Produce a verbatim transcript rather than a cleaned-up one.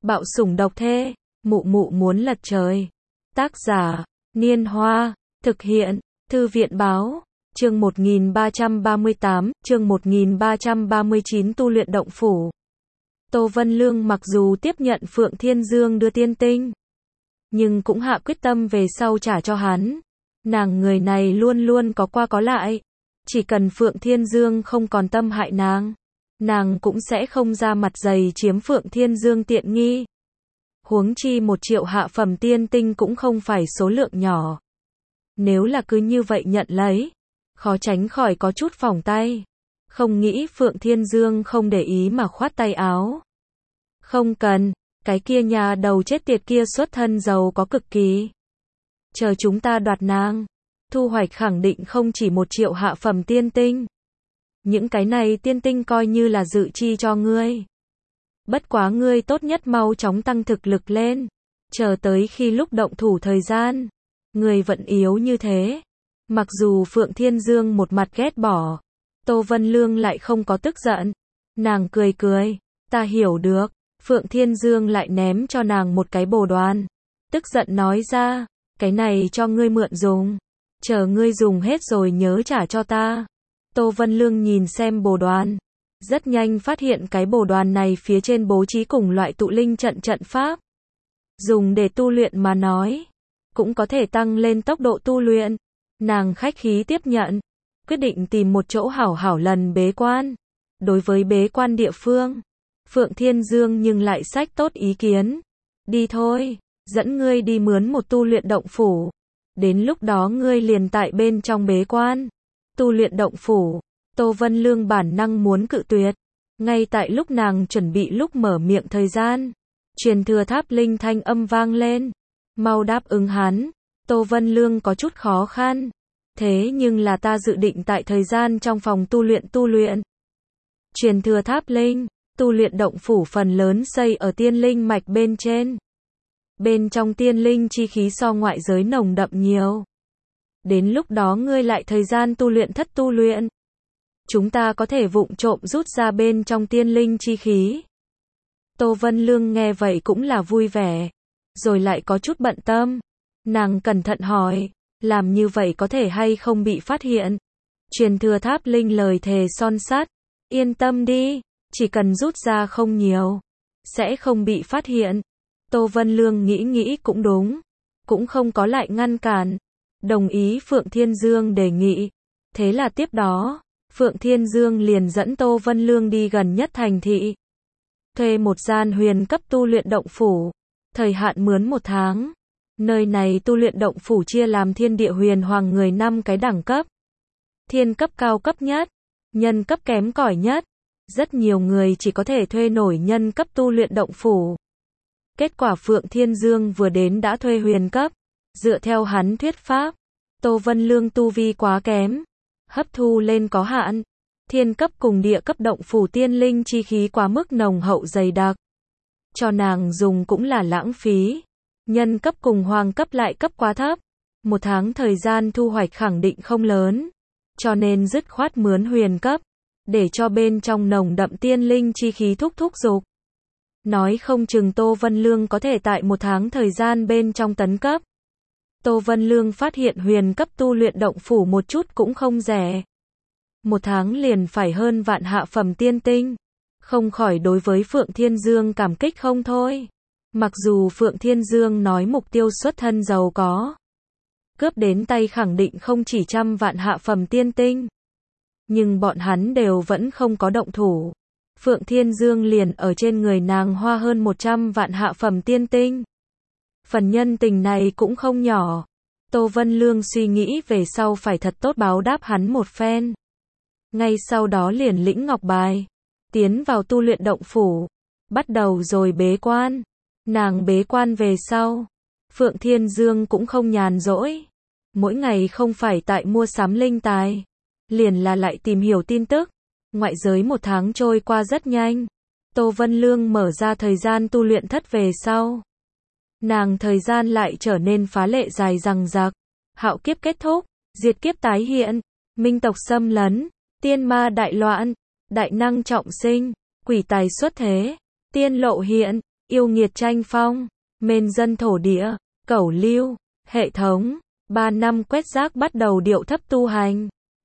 Bạo sủng độc thê, mụ mụ muốn lật trời. Tác giả, Niên Hoa, thực hiện, Thư viện Báo, chương một nghìn ba trăm ba mươi tám, chương một nghìn ba trăm ba mươi chín tu luyện động phủ. Tô Vân Lương mặc dù tiếp nhận Phượng Thiên Dương đưa tiên tinh, nhưng cũng hạ quyết tâm về sau trả cho hắn. Nàng người này luôn luôn có qua có lại, chỉ cần Phượng Thiên Dương không còn tâm hại nàng, nàng cũng sẽ không ra mặt dày chiếm Phượng Thiên Dương tiện nghi. Huống chi một triệu hạ phẩm tiên tinh cũng không phải số lượng nhỏ. Nếu là cứ như vậy nhận lấy, khó tránh khỏi có chút phỏng tay. Không nghĩ Phượng Thiên Dương không để ý mà khoát tay áo. Không cần, cái kia nhà đầu chết tiệt kia xuất thân giàu có cực kỳ. Chờ chúng ta đoạt nàng, thu hoạch khẳng định không chỉ một triệu hạ phẩm tiên tinh. Những cái này tiên tinh coi như là dự chi cho ngươi. Bất quá ngươi tốt nhất mau chóng tăng thực lực lên. Chờ tới khi lúc động thủ thời gian, ngươi vẫn yếu như thế. Mặc dù Phượng Thiên Dương một mặt ghét bỏ, Tô Vân Lương lại không có tức giận. Nàng cười cười, ta hiểu được. Phượng Thiên Dương lại ném cho nàng một cái bồ đoan. Tức giận nói ra, cái này cho ngươi mượn dùng. Chờ ngươi dùng hết rồi nhớ trả cho ta. Tô Vân Lương nhìn xem bồ đoan. Rất nhanh phát hiện cái bồ đoan này phía trên bố trí cùng loại tụ linh trận trận pháp. Dùng để tu luyện mà nói, cũng có thể tăng lên tốc độ tu luyện. Nàng khách khí tiếp nhận, quyết định tìm một chỗ hảo hảo lần bế quan. Đối với bế quan địa phương, Phượng Thiên Dương nhưng lại xách tốt ý kiến. Đi thôi, dẫn ngươi đi mướn một tu luyện động phủ. Đến lúc đó ngươi liền tại bên trong bế quan. Tu luyện động phủ, Tô Vân Lương bản năng muốn cự tuyệt. Ngay tại lúc nàng chuẩn bị lúc mở miệng thời gian, truyền thừa tháp linh thanh âm vang lên. Mau đáp ứng hắn. Tô Vân Lương có chút khó khăn. Thế nhưng là ta dự định tại thời gian trong phòng tu luyện tu luyện. Truyền thừa tháp linh, tu luyện động phủ phần lớn xây ở tiên linh mạch bên trên. Bên trong tiên linh chi khí so ngoại giới nồng đậm nhiều. Đến lúc đó ngươi lại thời gian tu luyện thất tu luyện. Chúng ta có thể vụng trộm rút ra bên trong tiên linh chi khí. Tô Vân Lương nghe vậy cũng là vui vẻ. Rồi lại có chút bận tâm. Nàng cẩn thận hỏi, làm như vậy có thể hay không bị phát hiện? Truyền thừa tháp linh lời thề son sắt. Yên tâm đi, chỉ cần rút ra không nhiều, sẽ không bị phát hiện. Tô Vân Lương nghĩ nghĩ cũng đúng. Cũng không có lại ngăn cản. Đồng ý Phượng Thiên Dương đề nghị. Thế là tiếp đó, Phượng Thiên Dương liền dẫn Tô Vân Lương đi gần nhất thành thị. Thuê một gian huyền cấp tu luyện động phủ. Thời hạn mướn một tháng. Nơi này tu luyện động phủ chia làm thiên địa huyền hoàng người năm cái đẳng cấp. Thiên cấp cao cấp nhất, nhân cấp kém cỏi nhất. Rất nhiều người chỉ có thể thuê nổi nhân cấp tu luyện động phủ. Kết quả Phượng Thiên Dương vừa đến đã thuê huyền cấp. Dựa theo hắn thuyết pháp, Tô Vân Lương tu vi quá kém, hấp thu lên có hạn. Thiên cấp cùng địa cấp động phủ tiên linh chi khí quá mức nồng hậu dày đặc. Cho nàng dùng cũng là lãng phí. Nhân cấp cùng hoàng cấp lại cấp quá thấp. Một tháng thời gian thu hoạch khẳng định không lớn. Cho nên dứt khoát mướn huyền cấp. Để cho bên trong nồng đậm tiên linh chi khí thúc thúc dục. Nói không chừng Tô Vân Lương có thể tại một tháng thời gian bên trong tấn cấp. Tô Vân Lương phát hiện huyền cấp tu luyện động phủ một chút cũng không rẻ. Một tháng liền phải hơn vạn hạ phẩm tiên tinh. Không khỏi đối với Phượng Thiên Dương cảm kích không thôi. Mặc dù Phượng Thiên Dương nói mục tiêu xuất thân giàu có. Cướp đến tay khẳng định không chỉ trăm vạn hạ phẩm tiên tinh. Nhưng bọn hắn đều vẫn không có động thủ. Phượng Thiên Dương liền ở trên người nàng hoa hơn một trăm vạn hạ phẩm tiên tinh. Phần nhân tình này cũng không nhỏ. Tô Vân Lương suy nghĩ về sau phải thật tốt báo đáp hắn một phen. Ngay sau đó liền lĩnh ngọc bài. Tiến vào tu luyện động phủ. Bắt đầu rồi bế quan. Nàng bế quan về sau. Phượng Thiên Dương cũng không nhàn rỗi. Mỗi ngày không phải tại mua sắm linh tài. Liền là lại tìm hiểu tin tức. Ngoại giới một tháng trôi qua rất nhanh. Tô Vân Lương mở ra thời gian tu luyện thất về sau. Nàng thời gian lại trở nên phá lệ dài dằng dặc. Hạo kiếp kết thúc, diệt kiếp tái hiện, minh tộc xâm lấn, tiên ma đại loạn, đại năng trọng sinh, quỷ tài xuất thế, tiên lộ hiện, yêu nghiệt tranh phong, mên dân thổ địa, cẩu lưu, hệ thống, ba năm quét rác bắt đầu điệu thấp tu hành.